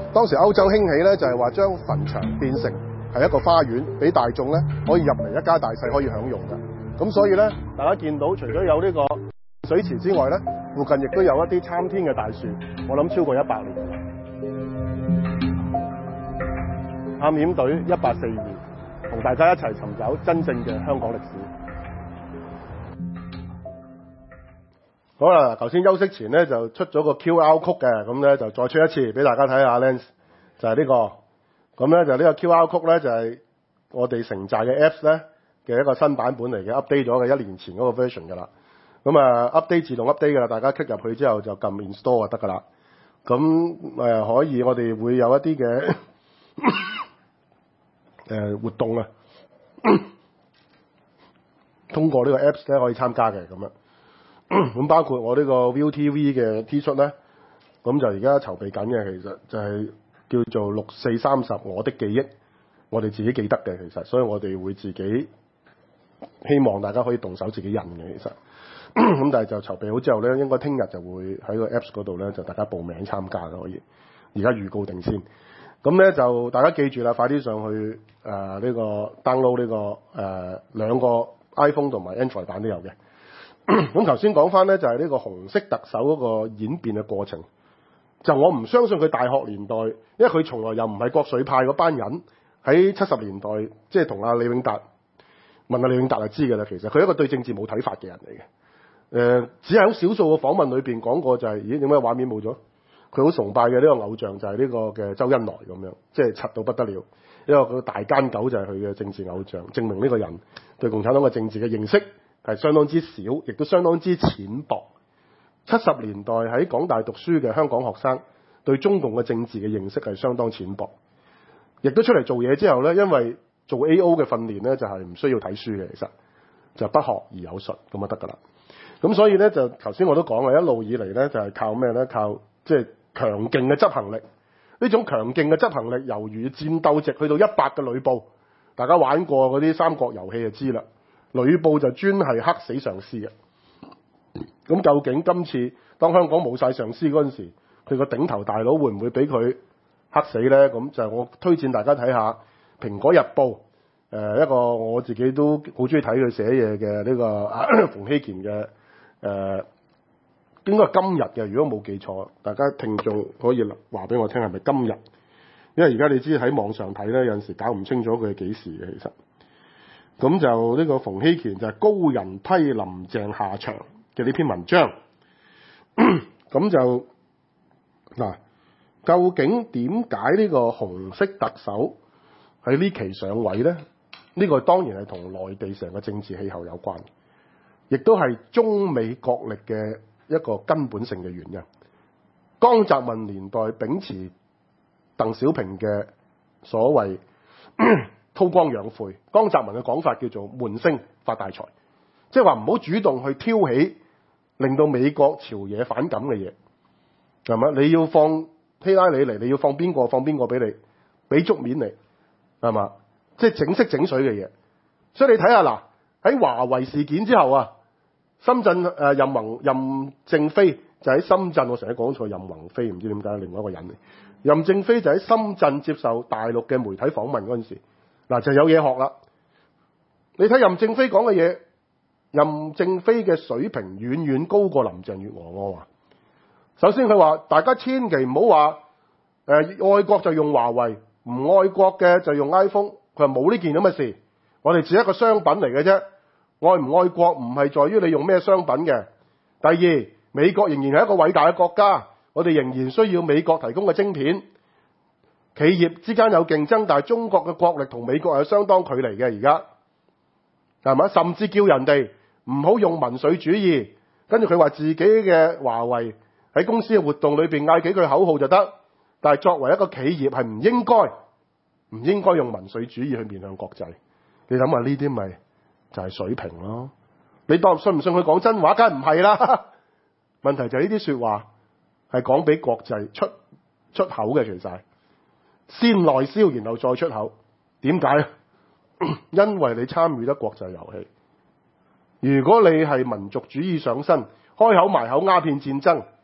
當時歐洲興起咧，就係話將墳場變成係一個花園，俾大眾咧可以入嚟一家大細可以享用嘅。咁所以咧，大家見到除咗有呢個水池之外咧，附近亦都有一啲參天嘅大樹，我諗超過100年。探險隊1842，同大家一齊尋找真正嘅香港歷史。好啦，頭先休息前咧就出咗個 QR code 嘅，咁咧就再出一次俾大家睇下咧，就係呢個。咁咧就呢個 QR code 咧就係我哋城寨嘅 Apps 咧嘅一個新版本嚟嘅 ，update 咗嘅1年前嗰個 version 噶啦。咁update 自動 update 噶啦，大家 click 入去之後就撳 install 就得噶啦。咁可以我哋會有一啲嘅活動啊，通過呢個 Apps 咧可以參加嘅咁樣。咁包括我呢個 ViuTV 嘅 T 恤咧，咁就而家籌備緊嘅，其實就係叫做6430我的記憶，我哋自己記得嘅其實，所以我哋會自己希望大家可以動手自己印嘅其實。咁但係就籌備好之後咧，應該聽日就會喺個 Apps 嗰度咧就大家報名參加嘅可以，而家預告定先。咁咧就大家記住啦，快啲上去呢個 download 呢個兩個 iPhone 同埋 Android 版都有嘅。咁頭先講翻咧就係呢個紅色特首嗰個演變嘅過程，就我唔相信佢大學年代，因為佢從來又唔係國粹派嗰班人，喺70年代即係同阿李永達問阿李永達就知㗎啦。其實佢係一個對政治冇睇法嘅人嚟嘅。只係好少數嘅訪問裏邊講過就係、咦點解畫面冇咗？佢好崇拜嘅呢個偶像就係呢個嘅周恩來咁樣，即係柒到不得了。因為個大奸狗就係佢嘅政治偶像，證明呢個人對共產黨嘅政治嘅認識係相當之少，亦都相當之淺薄。70年代喺港大讀書嘅香港學生對中共嘅政治嘅認識係相當淺薄，亦都出嚟做嘢之後咧，因為做 A.O. 嘅訓練咧就係唔需要睇書嘅，其實就不學而有術咁就得㗎啦。咁所以咧就頭先我都講啦，一路以嚟咧就係靠咩咧？靠即係強勁嘅執行力。呢種強勁嘅執行力，猶如戰鬥值去到100嘅呂布，大家玩過嗰啲三國遊戲就知啦。呂布就專係黑死上司嘅。咁究竟今次當香港冇晒上司嗰陣時，佢個頂頭大佬會唔會俾佢黑死咧？咁就我推薦大家睇下《蘋果日報》，一個我自己都好中意睇佢寫嘢嘅呢個馮睎乾嘅應該係今日嘅，如果冇記錯，大家聽眾可以話俾我聽係咪今日？因為而家你知喺網上睇咧，有陣時搞唔清楚佢係幾時嘅其實。咁就呢個馮睎乾就係高人批林鄭下場嘅呢篇文章。咁就嗱，究竟點解呢個紅色特首喺呢期上位咧？呢個當然係同內地成個政治氣候有關，亦都係中美角力嘅一個根本性嘅原因。江澤民年代秉持鄧小平嘅所謂韜光養晦，江澤民嘅講法叫做悶聲發大財，即係話唔好主動去挑起令到美國朝野反感嘅嘢，係嘛？你要放希拉里嚟，你要放邊個放邊個俾你，俾足面你，係嘛？即係整色整水嘅嘢。所以你睇下嗱，喺華為事件之後啊，深圳任正非就喺深圳，我成日講錯任宏飛，唔知點解另外一個人嚟。任正非就喺深圳接受大陸嘅媒體訪問嗰陣時，嗱就有嘢學啦。你睇任正非講嘅嘢，任正非嘅水平遠遠高過林鄭月娥。我話，首先佢話大家千祈唔好話愛國就用華為，唔愛國嘅就用 iPhone。佢話冇呢件咁嘅事，我哋只係一個商品嚟嘅啫。愛唔愛國唔係在於你用咩商品嘅。第二，美國仍然係一個偉大嘅國家，我哋仍然需要美國提供嘅晶片。企業之間有競爭，但係中國嘅國力同美國係有相當距離嘅。而家係咪？甚至叫人哋唔好用民粹主義。跟住佢話自己嘅華為喺公司嘅活動裏邊嗌幾句口號就得，但係作為一個企業係唔應該用民粹主義去面向國際。你諗下呢啲咪就係水平咯？你當信唔信佢講真話？梗係唔係啦。問題就係呢啲說話係講俾國際出口嘅，其實係先內銷，然後再出口。點解？因為你參與得國際遊戲。如果你係民族主義上身，開口埋口鴉片戰爭，開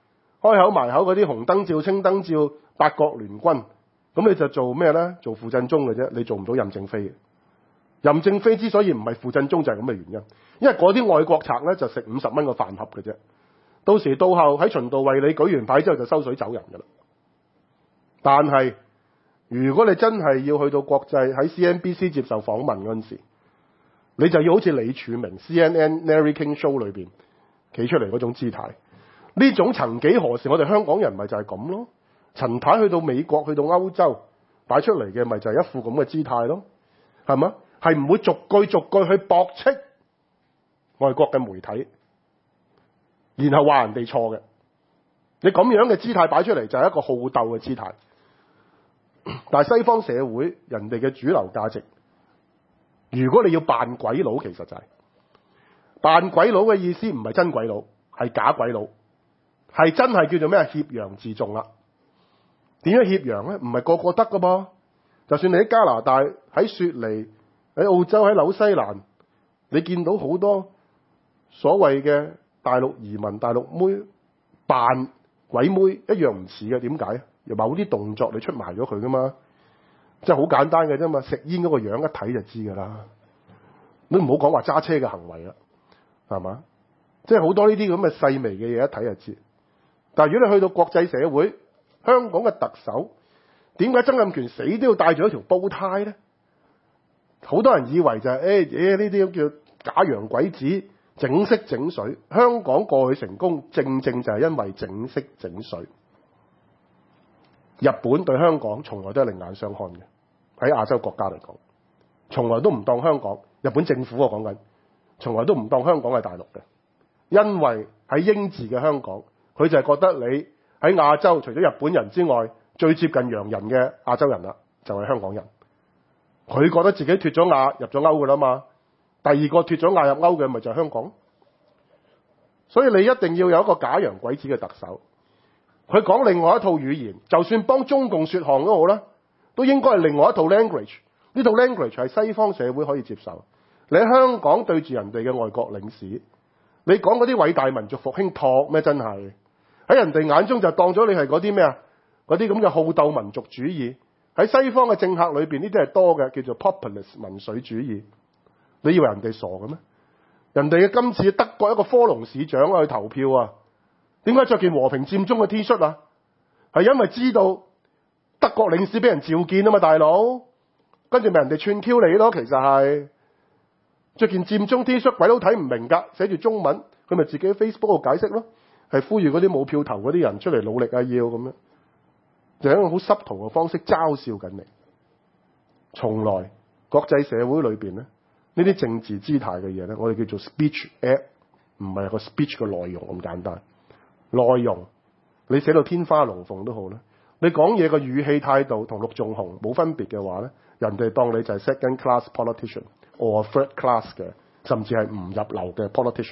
開口埋口嗰啲紅燈照、青燈照、八國聯軍，咁你就做咩咧？做傅振中嘅啫，你做唔到任正非嘅。任正非之所以唔係傅振中就係咁嘅原因，因為嗰啲愛國賊咧就食50蚊個飯盒嘅啫，到時到後喺循道衛理舉完牌之後就收水走人㗎啦。但係如果你真係要去到國際喺 CNBC 接受訪問嗰陣時，你就要好似李柱銘 CNN Larry King Show 裏邊企出嚟嗰種姿態。呢種曾幾何時我哋香港人咪就係咁咯。陳太去到美國去到歐洲擺出嚟嘅咪就係一副咁嘅姿態咯，係嘛？係唔會逐句逐句去駁斥外國嘅媒體，然後話人哋錯嘅。你咁樣嘅姿態擺出嚟就係一個好鬥嘅姿態。但係西方社會人哋嘅主流價值，如果你要扮鬼佬，其實就係扮鬼佬嘅意思，唔係真鬼佬，係假鬼佬，係真係叫做咩？挾洋自重啦。點樣挾洋咧？唔係個個得噶噃。就算你喺加拿大、喺雪梨、喺澳洲、喺紐西蘭，你見到好多所謂嘅大陸移民、大陸妹扮鬼妹一樣唔似嘅。點解？有某啲動作你出賣咗佢噶嘛？即係好簡單嘅啫嘛。食煙嗰個樣一睇就知噶啦。你唔好講話揸車嘅行為啦，係嘛？即係好多呢啲咁嘅細微嘅嘢一睇就知。但係如果你去到國際社會，香港嘅特首點解曾蔭權死都要戴住一條煲呔咧？好多人以為就係呢啲叫假洋鬼子整色整水。香港過去成功正正就係因為整色整水。日本對香港從來都係另眼相看嘅，喺亞洲國家嚟講，從來都唔當香港，日本政府我講緊，從來都唔當香港係大陸嘅，因為喺英治嘅香港，佢就係覺得你喺亞洲除咗日本人之外，最接近洋人嘅亞洲人啦，就係香港人。佢覺得自己脫咗亞入咗歐㗎啦嘛，第二個脫咗亞入歐嘅咪就係香港。所以你一定要有一個假洋鬼子嘅特首。佢講另外一套語言，就算幫中共說項都好啦，都應該係另外一套 language。呢套 language 係西方社會可以接受。你喺香港對住人哋嘅外國領事，你講嗰啲偉大民族復興托咩？真係喺人哋眼中就當咗你係嗰啲咩啊？嗰啲咁嘅好鬥民族主義。喺西方嘅政客裏邊，呢啲係多嘅，叫做 populist 民粹主義。你以為人哋傻嘅咩？人哋嘅今次德國一個科隆市長去投票啊！點解着件和平佔中嘅 T 恤啊？係因為知道德國領事俾人召見啊嘛，大佬，跟住咪人哋串 Q 你咯。其實係着件佔中 T 恤，鬼佬睇唔明㗎，寫住中文，佢咪自己喺 Facebook 度解釋咯，係呼籲嗰啲冇票投嗰啲人出嚟努力啊，要咁樣，就係一個好濕圖嘅方式嘲笑緊你。從來國際社會裏邊咧，呢啲政治姿態嘅嘢咧，我哋叫做 speech act， 唔係個 speech 嘅內容咁簡單。內容你寫到天花龍鳳都好啦，你講嘢個語氣態度同陸頌雄冇分別嘅話咧，人哋當你就係 second class politician or third class 嘅，甚至係唔入流嘅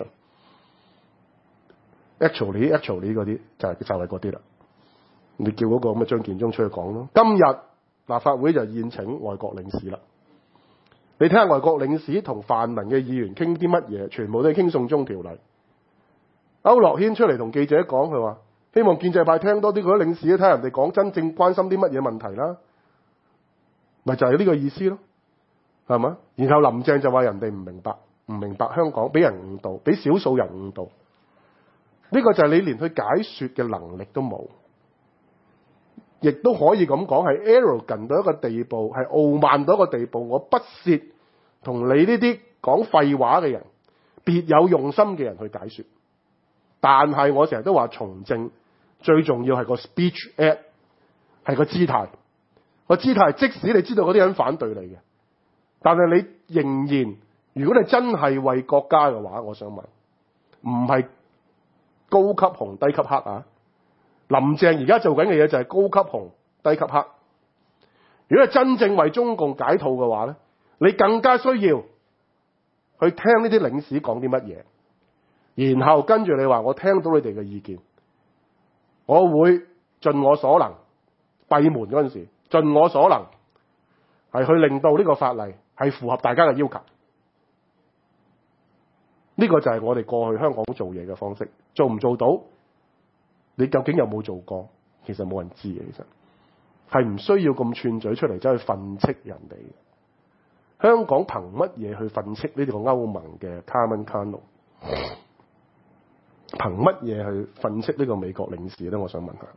politician。actually 嗰啲就係嗰啲啦。你叫嗰個咁嘅張建宗出去講咯。今日立法會就宴請外國領事啦。你睇下外國領事同泛民嘅議員傾啲乜嘢，全部都係傾送中條例。區諾軒出嚟同記者講，佢話希望建制派聽多啲嗰啲領事，睇下人哋講真正關心啲乜嘢問題啦，咪就係呢個意思咯，係嘛？然後林鄭就話人哋唔明白香港，俾人誤導，俾少數人誤導，呢個就係你連去解說嘅能力都冇，亦都可以咁講係 arrogant 到一個地步，係傲慢到一個地步，我不屑同你呢啲講廢話嘅人，別有用心嘅人去解說。但係我成日都話從政最重要係個 speech act， 係個姿態。個姿態即使你知道嗰啲人反對你嘅，但係你仍然，如果你真係為國家嘅話，我想問，唔係高級紅低級黑啊？林鄭而家做緊嘅嘢就係高級紅低級黑。如果係真正為中共解套嘅話咧，你更加需要去聽呢啲領事講啲乜嘢。然後跟住你話我聽到你哋嘅意見，我會盡我所能，閉門嗰陣時盡我所能係去令到呢個法例係符合大家嘅要求。呢個就係我哋過去香港做嘢嘅方式，做唔做到你究竟有冇做過？其實冇人知嘅，其實係唔需要咁串嘴出嚟走去訓斥人哋。香港憑乜嘢去訓斥呢個歐盟嘅卡文卡奴？憑乜嘢去訓斥呢個美國領事咧？我想問下，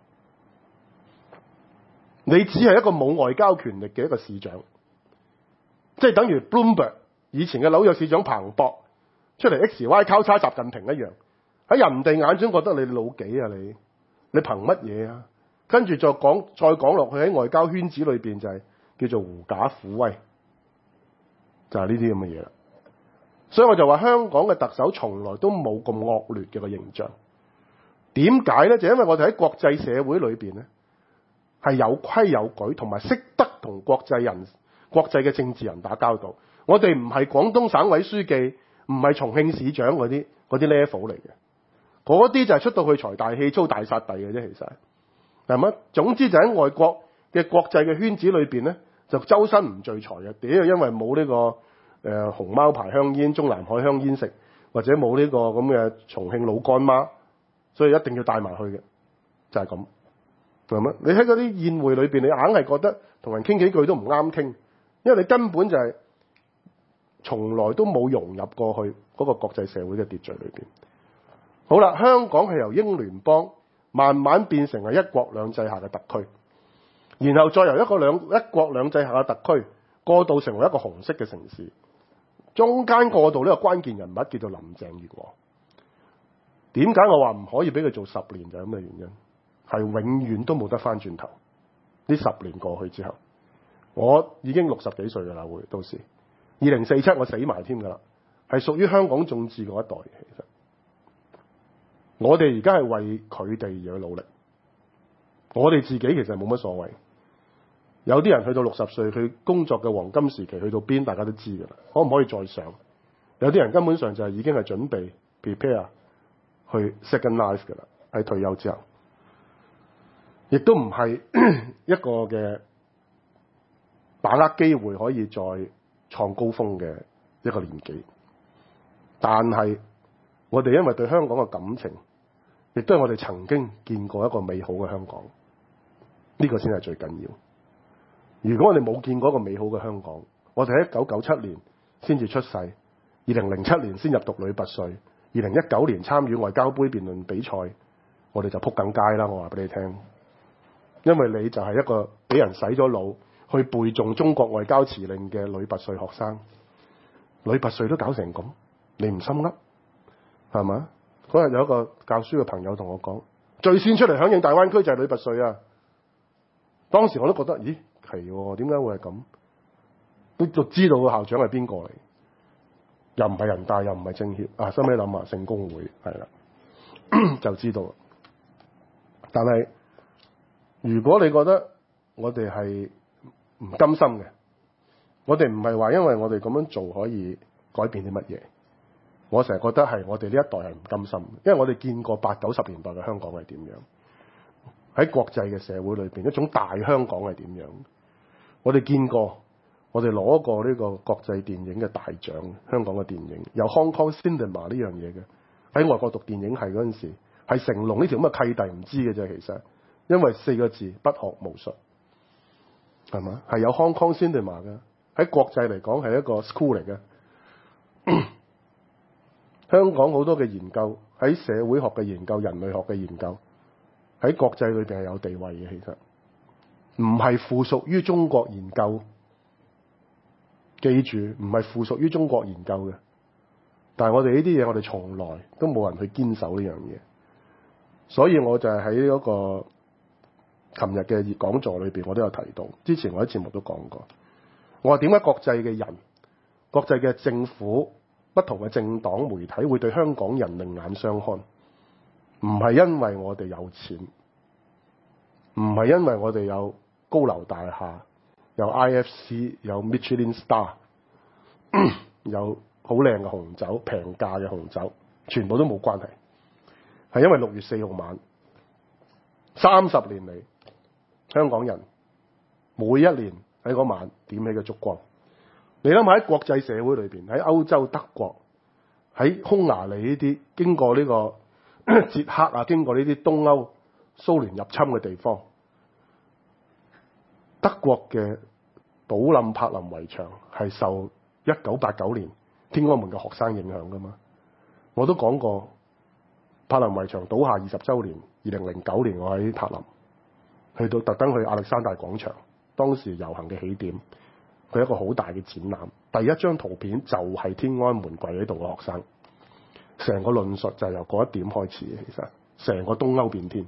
你只係一個冇外交權力嘅一個市長，即係等於 Bloomberg 以前嘅紐約市長彭博出嚟 XY 交叉習近平一樣，喺人哋眼中覺得你老幾啊你憑乜嘢啊？跟住再講落去喺外交圈子裏邊就係叫做狐假虎威，就係呢啲咁嘅嘢啦。所以我就話香港嘅特首從來都冇咁惡劣嘅個形象。點解咧？就因為我哋喺國際社會裏邊咧係有規有矩，同埋識得同國際嘅政治人打交道。我哋唔係廣東省委書記，唔係重慶市長嗰啲 level 嚟嘅，嗰啲就係出到去財大氣粗大殺幣嘅啫。其實係咪？總之就喺外國嘅國際嘅圈子裏邊咧，就周身唔聚財嘅。屌，因為冇呢個紅貓牌香煙、中南海香煙食，或者冇呢個咁嘅重慶老乾媽，所以一定要帶埋去嘅，就係咁。係咪？你喺嗰啲宴會裏邊，你硬係覺得同人傾幾句都唔啱傾，因為你根本就係從來都冇融入過去嗰個國際社會嘅秩序裏邊。好啦，香港係由英聯邦慢慢變成係一國兩制下嘅特區，然後再由一國兩制下嘅特區過渡成為一個紅色嘅城市，中間過渡呢個關鍵人物叫做林鄭月娥。點解我話唔可以俾佢做10年？就係咁嘅原因，係永遠都冇得翻轉頭。呢10年過去之後，我已經60幾歲㗎啦，會到時2047我死埋添㗎啦，係屬於香港眾志嗰一代。其實我哋而家係為佢哋而去努力，我哋自己其實冇乜所謂。有啲人去到60歲，佢工作嘅黃金時期去到邊，大家都知㗎啦。可唔可以再上？有啲人根本上就係已經係準備 prepare 去 second life 㗎啦，喺退休之後，亦都唔係一個嘅把握機會可以再創高峰嘅一個年紀。但係我哋因為對香港嘅感情，亦都係我哋曾經見過一個美好嘅香港，呢個先係最緊要。如果我哋冇見過一個美好嘅香港，我哋喺1997年先至出世，2007年先入讀女拔萃，2019年參與外交杯辯論比賽，我哋就撲緊街啦！我話俾你聽，因為你就係一個俾人洗咗腦去背誦中國外交辭令嘅女拔萃學生，女拔萃都搞成咁，你唔心噏係嘛？嗰日有一個教書嘅朋友同我講，最先出嚟響應大灣區就係女拔萃啊！當時我都覺得，咦，奇喎，點解會係咁？都知道個校長係邊個嚟，又唔係人大，又唔係政協啊！收尾諗下，聖公會係啦，就知道。但係如果你覺得我哋係唔甘心嘅，我哋唔係話因為我哋咁樣做可以改變啲乜嘢。我成日覺得係我哋呢一代係唔甘心，因為我哋見過80、90年代嘅香港係點樣，喺國際嘅社會裏邊一種大香港係點樣。我哋見過，我哋攞過呢個國際電影嘅大獎，香港嘅電影有 Hong Kong Cinema 呢樣嘢嘅。喺外國讀電影系嗰陣時，係成龍呢條咁嘅契弟唔知嘅啫。其實因為4個字，不學無術，係嘛？係有 Hong Kong Cinema 嘅，喺國際嚟講係一個 school 嚟嘅。香港好多嘅研究，喺社會學嘅研究、人類學嘅研究，喺國際裏邊係有地位嘅。其實唔係附屬於中國研究，記住唔係附屬於中國研究嘅。但係我哋呢啲嘢，我哋從來都冇人去堅守呢樣嘢。所以我就係喺嗰個琴日嘅講座裏邊，我都有提到。之前我喺節目都講過，我話點解國際嘅人、國際嘅政府、不同嘅政黨、媒體會對香港人另眼相看？唔係因為我哋有錢，唔係因為我哋有高樓大廈、有 IFC、有 Michelin Star、有好靚嘅紅酒、平價嘅紅酒，全部都冇關係。係因為6月4號晚，30年嚟，香港人每一年喺嗰晚點起嘅燭光。你諗下喺國際社會裏邊，喺歐洲德國、喺匈牙利呢啲經過呢個捷克啊，經過呢啲東歐蘇聯入侵嘅地方。德國嘅倒冧柏林圍牆係受1989年天安門嘅學生影響㗎嘛？我都講過，柏林圍牆倒下20週年，2009年我喺柏林，去到特登去亞歷山大廣場，當時遊行嘅起點，佢一個好大嘅展覽，第一張圖片就係天安門跪喺度嘅學生，成個論述就係由嗰一點開始嘅。其實成個東歐變天，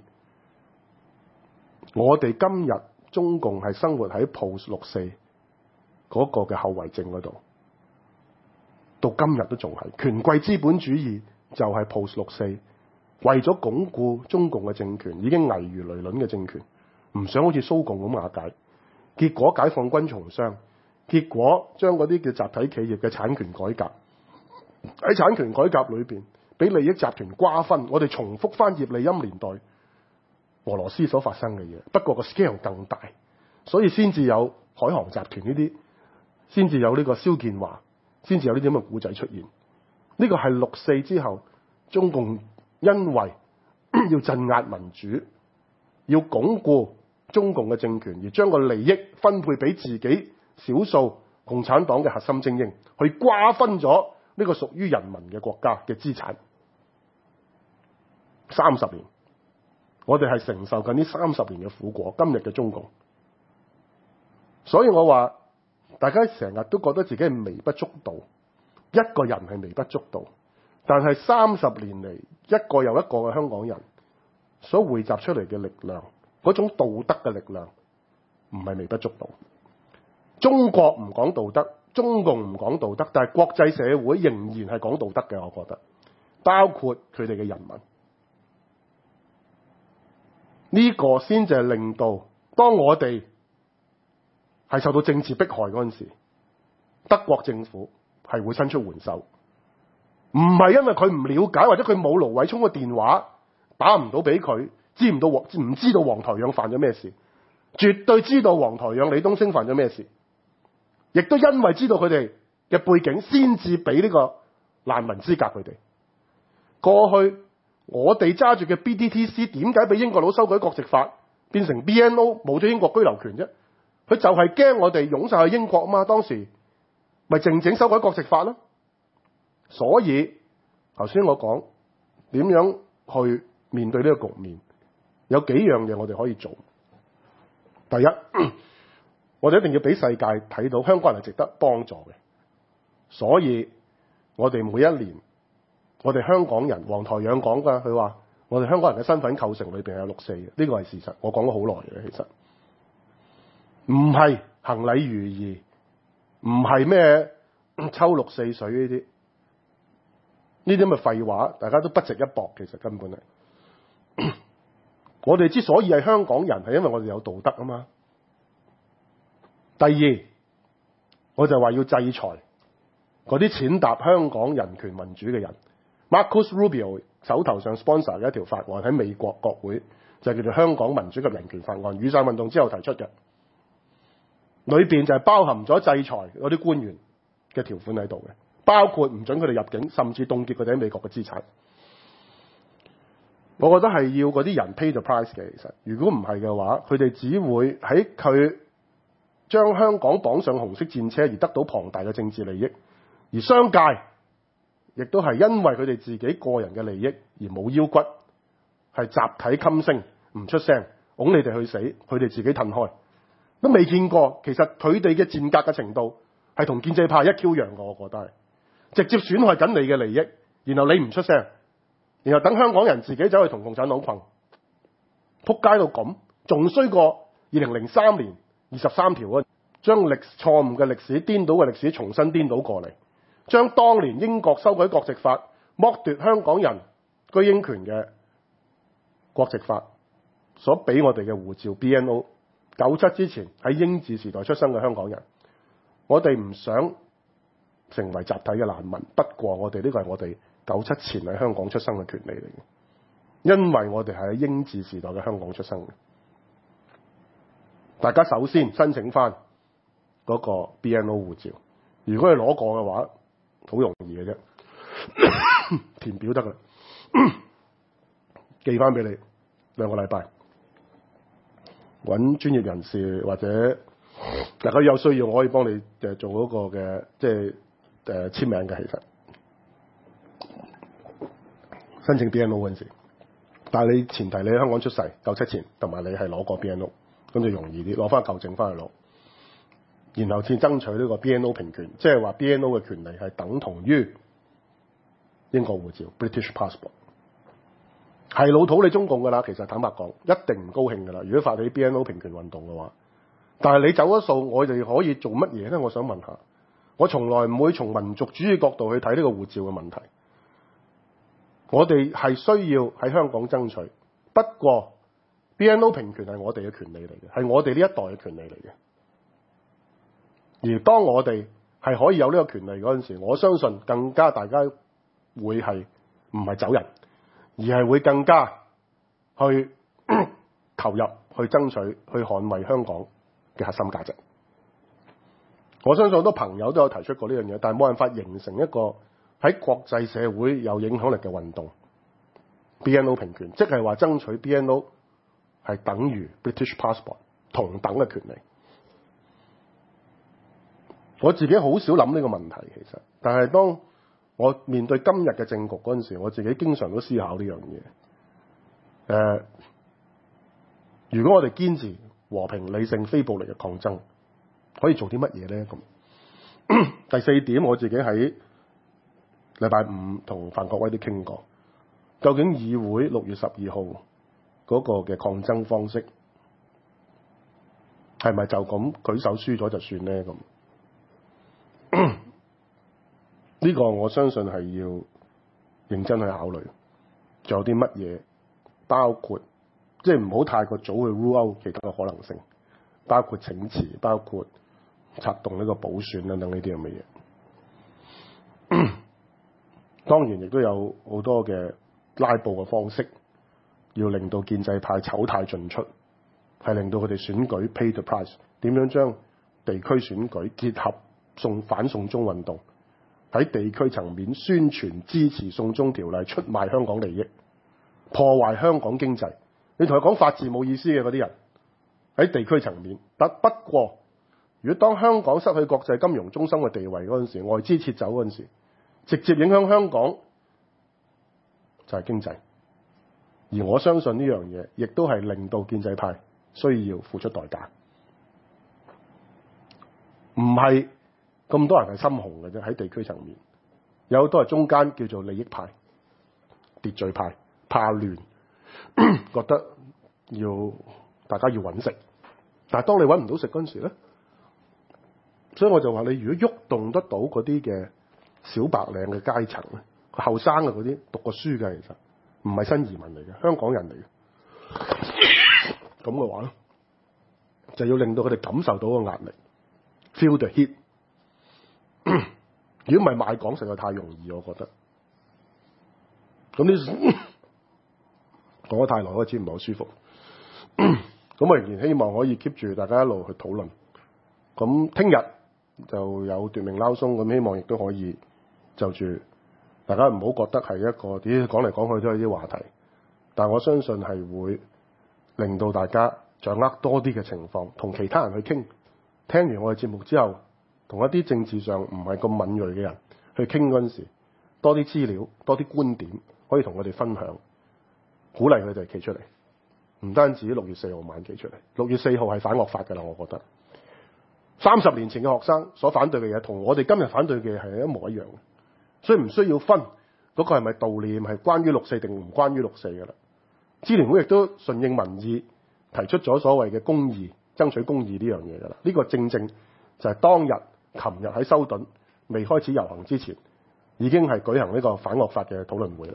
我哋今日中共係生活喺 post 64嗰個嘅後遺症嗰度，到今日都仲係權貴資本主義就係 post 64，為咗鞏固中共嘅政權，已經危如累卵嘅政權，唔想好似蘇共咁瓦解，結果解放軍重傷，結果將嗰啲叫集體企業嘅產權改革，喺產權改革裏邊俾利益集團瓜分，我哋重複翻葉利欽年代俄羅斯所發生嘅嘢，不過個 scale 更大，所以先至有海航集團呢啲，先至有呢個蕭建華，先至有呢啲咁嘅古仔出現。呢個係64之後中共因為要鎮壓民主，要鞏固中共嘅政權，而將個利益分配俾自己少數共產黨嘅核心精英，去瓜分咗呢個屬於人民嘅國家嘅資產。30年，我哋係承受緊呢30年嘅苦果，今日嘅中共。所以我話大家成日都覺得自己係微不足道，一個人係微不足道，但係30年嚟一個又一個嘅香港人所匯集出嚟嘅力量，嗰種道德嘅力量唔係微不足道。中國唔講道德，中共唔講道德，但係國際社會仍然係講道德嘅，我覺得包括佢哋嘅人民。呢個先至係令到當我哋係受到政治迫害嗰陣時，德國政府係會伸出援手，唔係因為佢唔了解或者佢冇盧偉聰嘅電話打唔到俾佢，唔知道黃台仰犯咗咩事，絕對知道黃台仰李東升犯咗咩事，亦都因為知道佢哋嘅背景，先至俾呢個難民資格佢哋。過去我哋揸住嘅 BDTC 點解俾英國佬修改國籍法變成 BNO 冇咗英國居留權啫？佢就係驚我哋湧晒去英國啊嘛，當時咪靜靜修改國籍法咯。所以頭先我講點樣去面對呢個局面，有幾樣嘢我哋可以做。第一，我哋一定要俾世界睇到香港人係值得幫助嘅，所以我哋每一年，我哋香港人，黃台仰講㗎，佢話我哋香港人嘅身份構成裏邊係有64嘅，呢個係事實，我講咗好耐嘅，其實唔係行禮如儀，唔係咩抽6、4水呢啲咁嘅廢話，大家都不值一駁，其實根本係我哋之所以係香港人，係因為我哋有道德啊嘛。第二，我就話要制裁嗰啲踐踏香港人權民主嘅人。Marcus Rubio 手頭上 sponsor 嘅一條法案喺美國國會就叫做《香港民主及人權法案》，雨傘運動之後提出嘅，裏邊就係包含咗制裁嗰啲官員嘅條款喺度嘅，包括唔准佢哋入境，甚至凍結佢哋喺美國嘅資產。我覺得係要嗰啲人 pay the price 嘅。其實如果唔係嘅話，佢哋只會喺佢將香港綁上紅色戰車而得到龐大嘅政治利益，而商界亦都係因為佢哋自己個人嘅利益而冇腰骨，係集體噤聲唔出聲，拱你哋去死，佢哋自己褪開，都未見過。其實佢哋嘅賤格嘅程度係同建制派一 Q 樣嘅，我覺得係直接損害緊你嘅利益，然後你唔出聲，然後等香港人自己走去同共產黨困，撲街到咁，仲衰過2003年23條啊，將錯誤嘅歷史、顛倒嘅歷史重新顛倒過嚟，將當年英國修改國籍法剝奪香港人居英權嘅國籍法所俾我哋嘅護照 BNO， 97之前喺英治時代出生嘅香港人，我哋唔想成為集體嘅難民，不過我哋呢個係我哋97前喺香港出生嘅權利嚟嘅，因為我哋係喺英治時代嘅香港出生嘅。大家首先申請翻嗰個 BNO 護照，如果你攞過嘅話，好容易嘅啫，填表得㗎，寄翻俾你2個禮拜。 揾專業人士或者大家有需要，我可以幫你做嗰個嘅即係簽名嘅。其實申請 BNO 嗰陣時，但係你前提你喺香港出世97前，同埋你係攞過 BNO， 咁就容易啲攞翻舊證翻去攞，然後先爭取呢個 BNO 平權，即係話 BNO 嘅權利係等同於英國護照 British Passport。係老土你中共㗎啦，其實坦白講一定唔高興㗎啦。如果發起 BNO 平權運動嘅話，但係你走咗數，我哋可以做乜嘢咧？我想問下，我從來唔會從民族主義角度去睇呢個護照嘅問題。我哋係需要喺香港爭取，不過 BNO 平權係我哋嘅權利嚟嘅，係我哋呢一代嘅權利嚟嘅。而當我哋係可以有呢個權利嗰陣時，我相信更加大家會係唔係走人，而係會更加去投入去爭取去捍衛香港嘅核心價值。我相信好多朋友都有提出過呢樣嘢，但係冇辦法形成一個喺國際社會有影響力嘅運動。BNO 平權即係話爭取 BNO 係等於 British Passport 同等嘅權利。我自己好少諗呢個問題其實，但係當我面對今日嘅政局嗰陣時，我自己經常都思考呢樣嘢。如果我哋堅持和平、理性、非暴力嘅抗爭，可以做啲乜嘢咧？咁第四點，我自己喺禮拜五同范國威都傾過，究竟議會6月12號嗰個嘅抗爭方式係咪就咁舉手輸咗就算咧？咁呢個我相信係要認真去考慮，仲有啲乜嘢？包括即係唔好太過早去 rule out 其他嘅可能性，包括請辭，包括策動呢個補選等等呢啲咁嘅嘢。當然亦都有好多嘅拉布嘅方式，要令到建制派醜態盡出，係令到佢哋選舉 pay the price。點樣將地區選舉結合反送中運動，喺地區層面宣傳支持送中條例，出賣香港利益，破壞香港經濟。你同佢講法治冇意思嘅嗰啲人，喺地區層面。不過，如果當香港失去國際金融中心嘅地位嗰陣時，外資撤走嗰陣時，直接影響香港就係經濟。而我相信呢樣嘢，亦都係令到建制派需要付出代價。唔係咁多人係心紅嘅啫，喺地區層面有好多係中間叫做利益派、秩序派，怕亂，覺得大家要揾食。但係當你揾唔到食嗰陣時咧，所以我就話你如果喐動得到嗰啲嘅小白領嘅階層咧，後生嘅嗰啲讀過書嘅，其實唔係新移民嚟嘅，香港人嚟嘅。咁嘅話咧，就要令到佢哋感受到個壓力 ，feel the heat。如果唔係賣港實在太容易，我覺得。咁呢講得太耐，開始唔係好舒服。咁我仍然希望可以 keep 住大家一路去討論。咁聽日就有奪命撈鬆，咁希望亦都可以就住大家唔好覺得係一個講嚟講去都係啲話題，但我相信係會令到大家掌握多啲嘅情況，同其他人去傾。聽完我嘅節目之後，同一啲政治上唔係咁敏銳嘅人去傾嗰陣時，多啲資料、多啲觀點可以同佢哋分享，鼓勵佢哋企出嚟。唔單止6月4號晚企出嚟，6月4號係反惡法㗎啦。我覺得30年前嘅學生所反對嘅嘢，同我哋今日反對嘅係一模一樣嘅，所以唔需要分嗰個係咪悼念，係關於6·4定唔關於6·4㗎啦。支聯會亦都順應民意，提出咗所謂嘅公義，爭取公義呢樣嘢㗎啦。呢個正正就係當日、琴日喺修頓未開始遊行之前，已經係舉行呢個反惡法嘅討論會啦。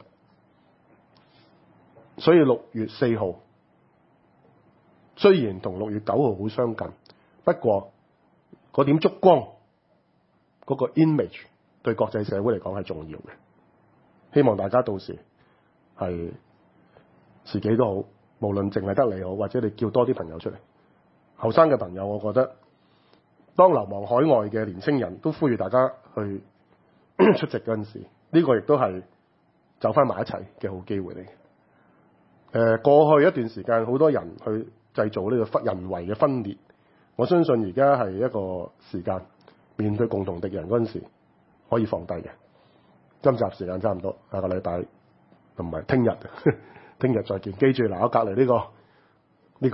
所以6月4號雖然同6月9號好相近，不過嗰點燭光嗰個 image 對國際社會嚟講係重要嘅。希望大家到時係自己都好，無論淨係得你好，或者你叫多啲朋友出嚟。後生嘅朋友，我覺得當流亡海外嘅年青人都呼籲大家去出席嗰陣時，呢個亦都係走翻埋一齊嘅好機會嚟嘅。過去一段時間，好多人去製造呢個人為嘅分裂。我相信而家係一個時間，面對共同敵人嗰陣時可以放低嘅。今集時間差唔多，下個禮拜唔係聽日再見。記住嗱，我隔離呢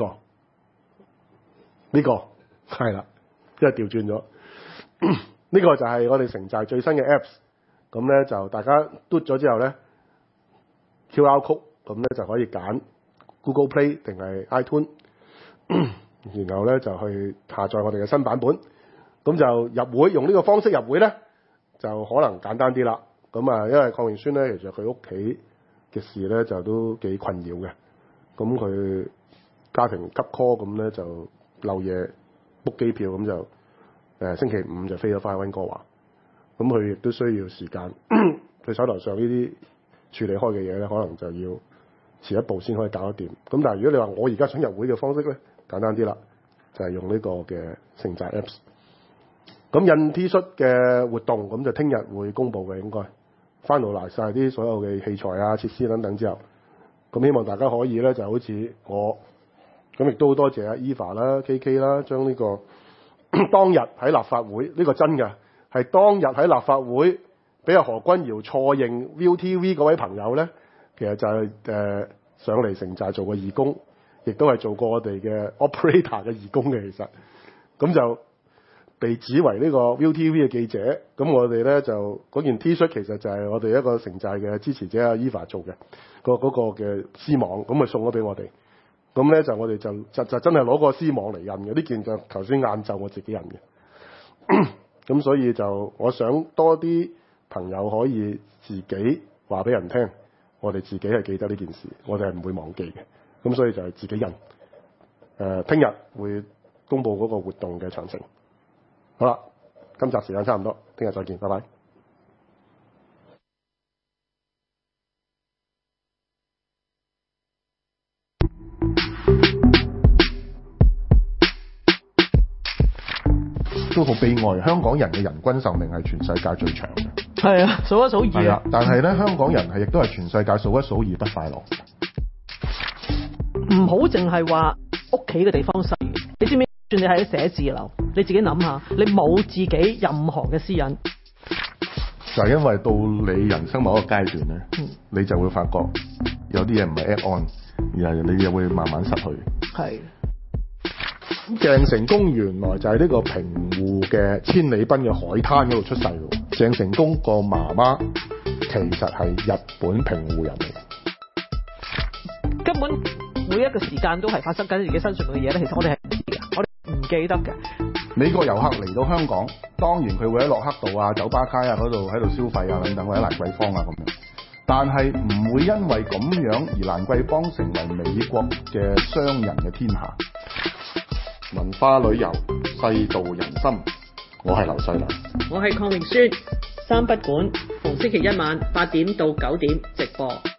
個係啦，即係調轉咗。呢個就係我哋城寨最新嘅 Apps。咁咧就大家嘟咗之後咧 QR code， 咁咧就可以揀 Google Play 定係 iTunes， 然後咧就去下載我哋嘅新版本。咁就入會，用呢個方式入會咧就可能簡單啲啦。咁啊，因為鄺明軒咧其實佢屋企嘅事咧就都幾困擾嘅。咁佢家庭急 call， 咁咧就漏夜 book 機票，咁就星期5就飛咗翻去溫哥華。咁佢亦都需要時間，佢手頭上呢啲處理開嘅嘢咧，可能就要遲一步先可以搞得掂。咁但係如果你話我而家想入會嘅方式咧，簡單啲啦，就係用呢個嘅城寨 Apps。咁印 T 恤嘅活動，咁就聽日會公佈嘅，應該翻到嚟晒啲所有嘅器材啊、設施等等之後，咁希望大家可以咧就好似我，咁亦都好多謝阿 Eva 啦、KK 啦，將呢個當日喺立法會呢個真嘅。係當日喺立法會俾阿何君堯錯認 ViuTV 嗰位朋友咧，其實就係上嚟城寨做過義工，亦都係做過我哋嘅 operator 嘅義工嘅。其實咁就被指為呢個 ViuTV 嘅記者。咁我哋咧就嗰件 T 恤其實就係我哋一個城寨嘅支持者阿 Eva 做嘅嗰個嘅絲網，咁咪送咗俾我哋。咁咧就我哋就真係攞個絲網嚟印嘅。呢件就頭先晏晝我自己印嘅。咁所以就我想多啲朋友可以自己話俾人聽，我哋自己係記得呢件事，我哋係唔會忘記嘅。咁所以就係自己印。聽日會公佈嗰個活動嘅詳情。好啦，今集時間差唔多，聽日再見，拜拜。都好悲哀，香港人嘅人均壽命係全世界最長嘅。 係啊，數一數二。 係啊，但係咧，香港人係亦都係全世界數一數二不快樂。 唔好淨係話屋企嘅地方細，你知唔知？算你喺寫字樓，你自己諗下，你冇自己任何嘅私隱。 就係因為到你人生某一個階段咧，你就會發覺有啲嘢唔係 add on， 而係你又會慢慢失去。 係。 鄭成功原來就係呢個平湖嘅千里濱嘅海灘嗰度出世嘅。鄭成功個媽媽其實係日本平湖人嚟。 根本每一個時間都係發生緊自己身上嘅嘢咧，其實我哋係唔知嘅，我哋唔記得嘅。 美國遊客嚟到香港，當然佢會喺駱克道啊、酒吧街啊嗰度喺度消費啊等等，或者蘭桂坊啊咁樣。但係唔會因為咁樣而蘭桂坊成為美國嘅商人嘅天下。文化旅遊，世道人心。我係劉細良， 我係鄺明軒。三不管，逢星期一晚8點到9點直播。